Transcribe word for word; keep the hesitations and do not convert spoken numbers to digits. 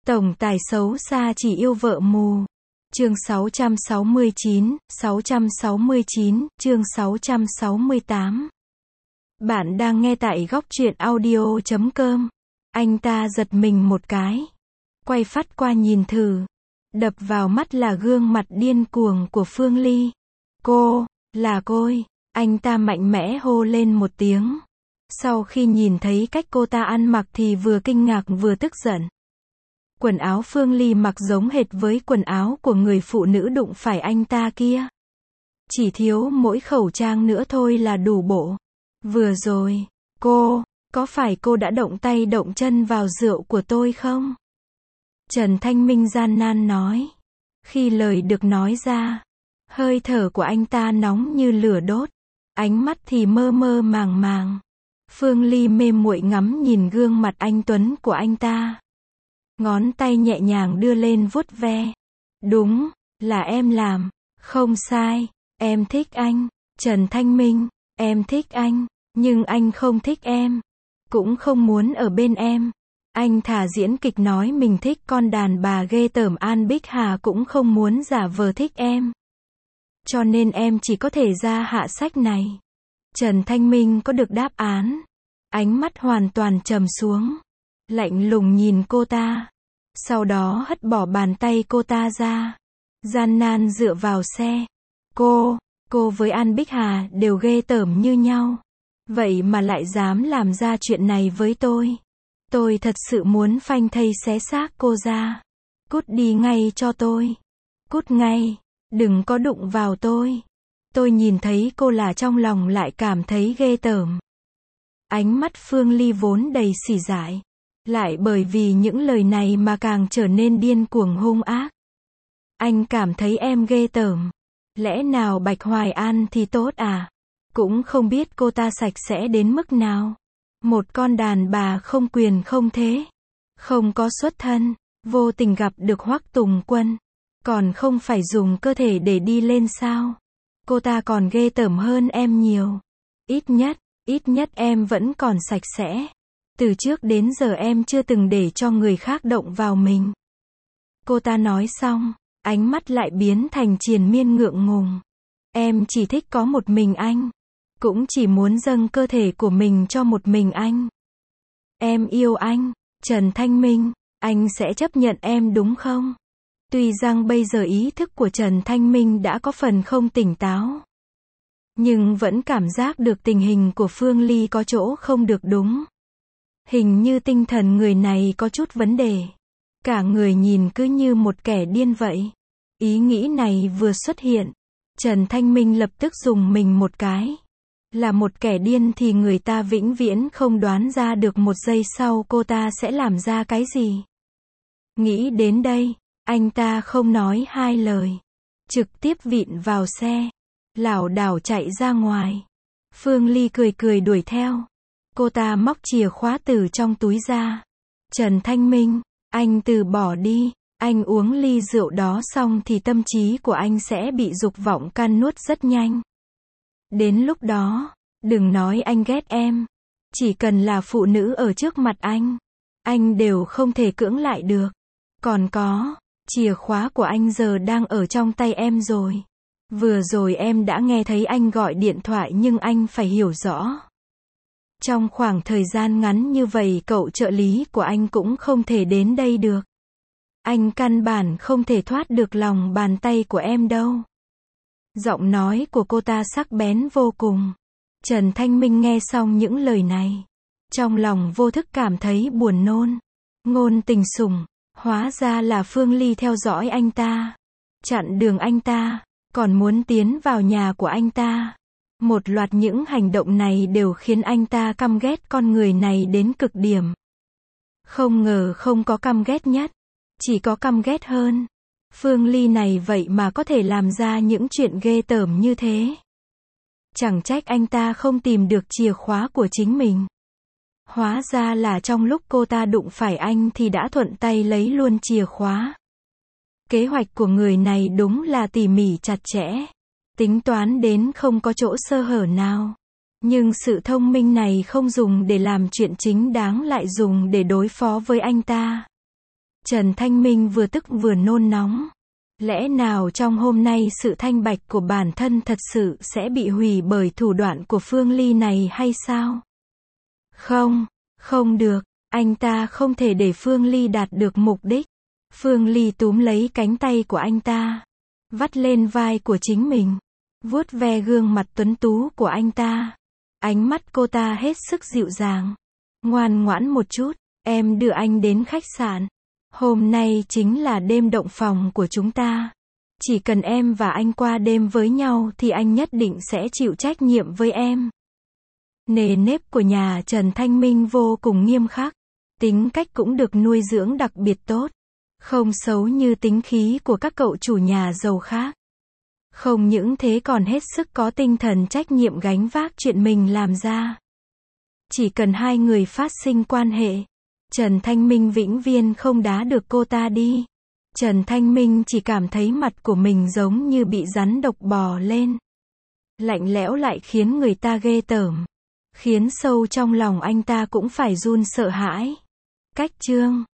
Tổng tài xấu xa chỉ yêu vợ mù. Chương sáu trăm sáu mươi chín, sáu trăm sáu mươi chín, chương sáu trăm sáu mươi tám. Bạn đang nghe tại góc truyện audio chấm com. Anh ta giật mình một cái. Quay phát qua nhìn thử. Đập vào mắt là gương mặt điên cuồng của Phương Ly. Cô, là cô. Anh ta mạnh mẽ hô lên một tiếng. Sau khi nhìn thấy cách cô ta ăn mặc thì vừa kinh ngạc vừa tức giận. Quần áo Phương Ly mặc giống hệt với quần áo của người phụ nữ đụng phải anh ta kia. Chỉ thiếu mỗi khẩu trang nữa thôi là đủ bộ. Vừa rồi, cô, có phải cô đã động tay động chân vào rượu của tôi không? Trần Thanh Minh gian nan nói. Khi lời được nói ra, hơi thở của anh ta nóng như lửa đốt, ánh mắt thì mơ mơ màng màng. Phương Ly mê muội ngắm nhìn gương mặt anh tuấn của anh ta. Ngón tay nhẹ nhàng đưa lên vuốt ve. Đúng, là em làm, không sai, em thích anh, Trần Thanh Minh, em thích anh, nhưng anh không thích em, cũng không muốn ở bên em. Anh thả diễn kịch nói mình thích con đàn bà ghê tởm An Bích Hà cũng không muốn giả vờ thích em. Cho nên em chỉ có thể ra hạ sách này. Trần Thanh Minh có được đáp án. Ánh mắt hoàn toàn trầm xuống. Lạnh lùng nhìn cô ta. Sau đó hất bỏ bàn tay cô ta ra. Gian nan dựa vào xe. Cô, cô với An Bích Hà đều ghê tởm như nhau. Vậy mà lại dám làm ra chuyện này với tôi. Tôi thật sự muốn phanh thây xé xác cô ra. Cút đi ngay cho tôi. Cút ngay, đừng có đụng vào tôi. Tôi nhìn thấy cô là trong lòng lại cảm thấy ghê tởm. Ánh mắt Phương Ly vốn đầy sỉ dại. Lại bởi vì những lời này mà càng trở nên điên cuồng hung ác. Anh cảm thấy em ghê tởm. Lẽ nào Bạch Hoài An thì tốt à? Cũng không biết cô ta sạch sẽ đến mức nào. Một con đàn bà không quyền không thế. Không có xuất thân. Vô tình gặp được Hoắc Tùng Quân. Còn không phải dùng cơ thể để đi lên sao? Cô ta còn ghê tởm hơn em nhiều. Ít nhất, ít nhất em vẫn còn sạch sẽ. Từ trước đến giờ em chưa từng để cho người khác động vào mình. Cô ta nói xong, ánh mắt lại biến thành triền miên ngượng ngùng. Em chỉ thích có một mình anh. Cũng chỉ muốn dâng cơ thể của mình cho một mình anh. Em yêu anh, Trần Thanh Minh, anh sẽ chấp nhận em đúng không? Tuy rằng bây giờ ý thức của Trần Thanh Minh đã có phần không tỉnh táo. Nhưng vẫn cảm giác được tình hình của Phương Ly có chỗ không được đúng. Hình như tinh thần người này có chút vấn đề. Cả người nhìn cứ như một kẻ điên vậy. Ý nghĩ này vừa xuất hiện, Trần Thanh Minh lập tức dùng mình một cái. Là một kẻ điên thì người ta vĩnh viễn không đoán ra được một giây sau cô ta sẽ làm ra cái gì. Nghĩ đến đây, anh ta không nói hai lời. Trực tiếp vịn vào xe. Lảo đảo chạy ra ngoài. Phương Ly cười cười đuổi theo. Cô ta móc chìa khóa từ trong túi ra. Trần Thanh Minh, anh từ bỏ đi. Anh uống ly rượu đó xong thì tâm trí của anh sẽ bị dục vọng căn nuốt rất nhanh. Đến lúc đó, đừng nói anh ghét em. Chỉ cần là phụ nữ ở trước mặt anh, anh đều không thể cưỡng lại được. Còn có, chìa khóa của anh giờ đang ở trong tay em rồi. Vừa rồi em đã nghe thấy anh gọi điện thoại nhưng anh phải hiểu rõ. Trong khoảng thời gian ngắn như vậy cậu trợ lý của anh cũng không thể đến đây được. Anh căn bản không thể thoát được lòng bàn tay của em đâu. Giọng nói của cô ta sắc bén vô cùng. Trần Thanh Minh nghe xong những lời này. Trong lòng vô thức cảm thấy buồn nôn. Ngôn tình sủng, hóa ra là Phương Ly theo dõi anh ta. Chặn đường anh ta, còn muốn tiến vào nhà của anh ta. Một loạt những hành động này đều khiến anh ta căm ghét con người này đến cực điểm. Không ngờ không có căm ghét nhất, chỉ có căm ghét hơn. Phương Ly này vậy mà có thể làm ra những chuyện ghê tởm như thế. Chẳng trách anh ta không tìm được chìa khóa của chính mình. Hóa ra là trong lúc cô ta đụng phải anh thì đã thuận tay lấy luôn chìa khóa. Kế hoạch của người này đúng là tỉ mỉ chặt chẽ. Tính toán đến không có chỗ sơ hở nào. Nhưng sự thông minh này không dùng để làm chuyện chính đáng lại dùng để đối phó với anh ta. Trần Thanh Minh vừa tức vừa nôn nóng. Lẽ nào trong hôm nay sự thanh bạch của bản thân thật sự sẽ bị hủy bởi thủ đoạn của Phương Ly này hay sao? Không, không được, anh ta không thể để Phương Ly đạt được mục đích. Phương Ly túm lấy cánh tay của anh ta, vắt lên vai của chính mình, vuốt ve gương mặt tuấn tú của anh ta. Ánh mắt cô ta hết sức dịu dàng. Ngoan ngoãn một chút, em đưa anh đến khách sạn. Hôm nay chính là đêm động phòng của chúng ta. Chỉ cần em và anh qua đêm với nhau thì anh nhất định sẽ chịu trách nhiệm với em. Nề nếp của nhà Trần Thanh Minh vô cùng nghiêm khắc. Tính cách cũng được nuôi dưỡng đặc biệt tốt. Không xấu như tính khí của các cậu chủ nhà giàu khác. Không những thế còn hết sức có tinh thần trách nhiệm gánh vác chuyện mình làm ra. Chỉ cần hai người phát sinh quan hệ, Trần Thanh Minh vĩnh viễn không đá được cô ta đi. Trần Thanh Minh chỉ cảm thấy mặt của mình giống như bị rắn độc bò lên. Lạnh lẽo lại khiến người ta ghê tởm. Khiến sâu trong lòng anh ta cũng phải run sợ hãi. Cách chương